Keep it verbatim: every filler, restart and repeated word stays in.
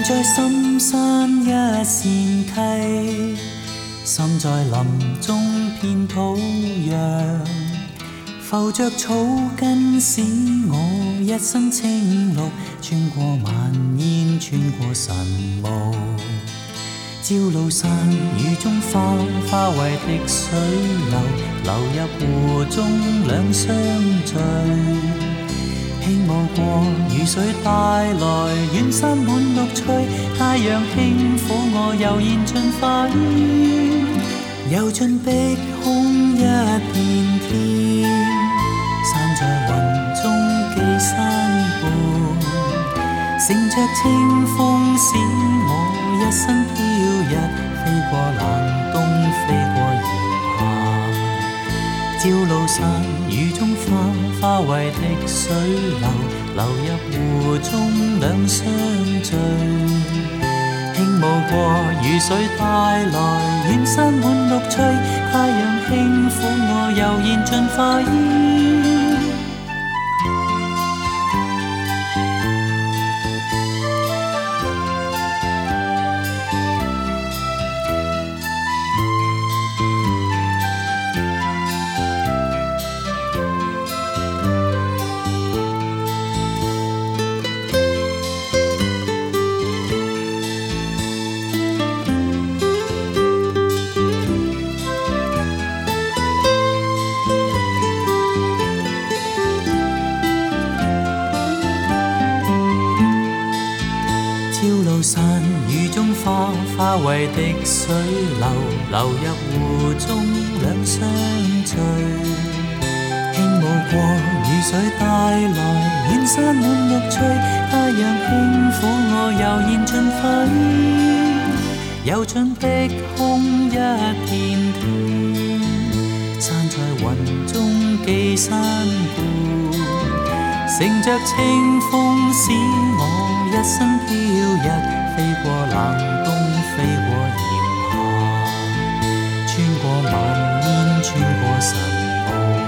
在深山一線溪，心在林中片土壤，浮着草根使我一身青綠，穿過晚煙，穿過晨霧。朝露散雨中花，花為滴水流，流入湖中兩相聚。輕舞過雨水帶來遠山滿綠翠，太陽輕撫我悠然進花園，遊進碧空一片天，散在雲中寄山伴，乘着清風使我一身飄逸，飛過冷冬，飛過炎夏。朝露散雨中花，花為滴水流，流入湖中兩相聚。輕舞過雨水帶來遠山滿綠翠，太陽輕撫我悠然進花園。朝露散雨中花，花為滴水流，流入湖中兩相聚。輕舞過雨水帶來遠山滿綠翠，太陽輕撫我悠然進花園，遊進碧空一片天，散在雲中寄山伴，乘着清風使我一身飄逸，飛過冷冬，飛過炎夏，穿過晚煙，穿過晨霧。